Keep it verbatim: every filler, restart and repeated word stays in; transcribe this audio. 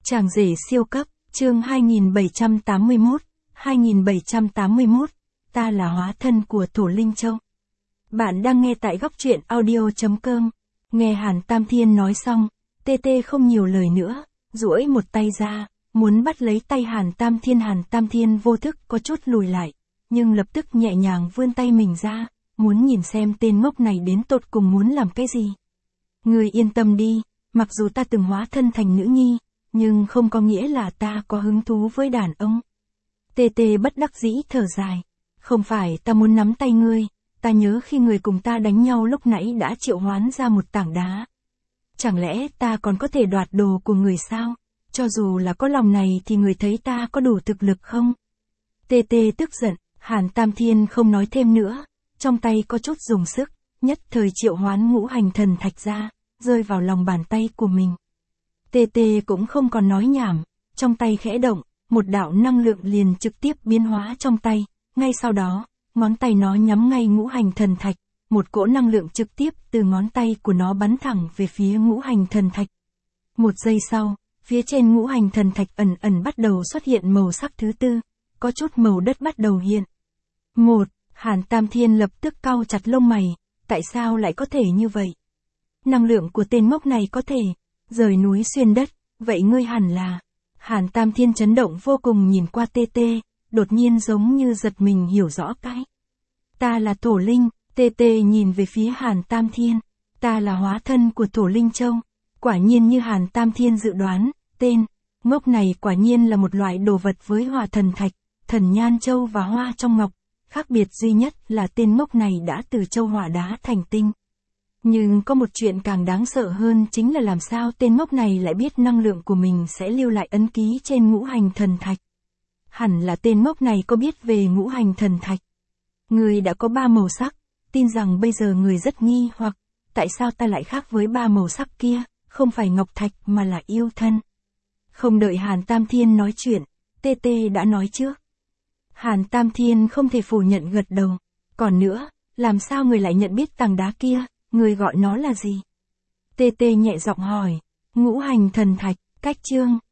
Chàng rể siêu cấp, chương hai nghìn bảy trăm tám mươi mốt, hai nghìn bảy trăm tám mươi mốt, ta là hóa thân của Thổ Linh Châu. Bạn đang nghe tại góc truyện audio chấm com. Nghe Hàn Tam Thiên nói xong, tê tê không nhiều lời nữa, duỗi một tay ra, muốn bắt lấy tay Hàn Tam Thiên. Hàn Tam Thiên vô thức có chút lùi lại, nhưng lập tức nhẹ nhàng vươn tay mình ra, muốn nhìn xem tên ngốc này đến tột cùng muốn làm cái gì. Ngươi yên tâm đi, mặc dù ta từng hóa thân thành nữ nhi, nhưng không có nghĩa là ta có hứng thú với đàn ông. Tê tê bất đắc dĩ thở dài. Không phải ta muốn nắm tay ngươi, ta nhớ khi người cùng ta đánh nhau lúc nãy đã triệu hoán ra một tảng đá. Chẳng lẽ ta còn có thể đoạt đồ của người sao? Cho dù là có lòng này thì người thấy ta có đủ thực lực không? Tê tê tức giận, Hàn Tam Thiên không nói thêm nữa, trong tay có chút dùng sức, nhất thời triệu hoán ngũ hành thần thạch ra, rơi vào lòng bàn tay của mình. Tê tê cũng không còn nói nhảm, trong tay khẽ động, một đạo năng lượng liền trực tiếp biến hóa trong tay, ngay sau đó, ngón tay nó nhắm ngay ngũ hành thần thạch, một cỗ năng lượng trực tiếp từ ngón tay của nó bắn thẳng về phía ngũ hành thần thạch. Một giây sau, phía trên ngũ hành thần thạch ẩn ẩn bắt đầu xuất hiện màu sắc thứ tư, có chút màu đất bắt đầu hiện. Một, Hàn Tam Thiên lập tức cau chặt lông mày, tại sao lại có thể như vậy? Năng lượng của tên ngốc này có thể rời núi xuyên đất, vậy ngươi hẳn là... Hàn Tam Thiên chấn động vô cùng nhìn qua tê tê, đột nhiên giống như giật mình hiểu rõ cái. Ta là Thổ Linh, tê tê nhìn về phía Hàn Tam Thiên, ta là hóa thân của Thổ Linh Châu. Quả nhiên như Hàn Tam Thiên dự đoán, tên ngốc này quả nhiên là một loại đồ vật với hỏa thần thạch, thần nhan châu và hoa trong ngọc, khác biệt duy nhất là tên ngốc này đã từ châu hỏa đá thành tinh. Nhưng có một chuyện càng đáng sợ hơn chính là làm sao tên ngốc này lại biết năng lượng của mình sẽ lưu lại ấn ký trên ngũ hành thần thạch. Hẳn là tên ngốc này có biết về ngũ hành thần thạch. Người đã có ba màu sắc, tin rằng bây giờ người rất nghi hoặc, tại sao ta lại khác với ba màu sắc kia, không phải ngọc thạch mà là yêu thân. Không đợi Hàn Tam Thiên nói chuyện, tê tê đã nói trước. Hàn Tam Thiên không thể phủ nhận gật đầu. Còn nữa, làm sao người lại nhận biết tảng đá kia? Người gọi nó là gì? Tê tê nhẹ giọng hỏi. Ngũ hành thần thạch, cách chương.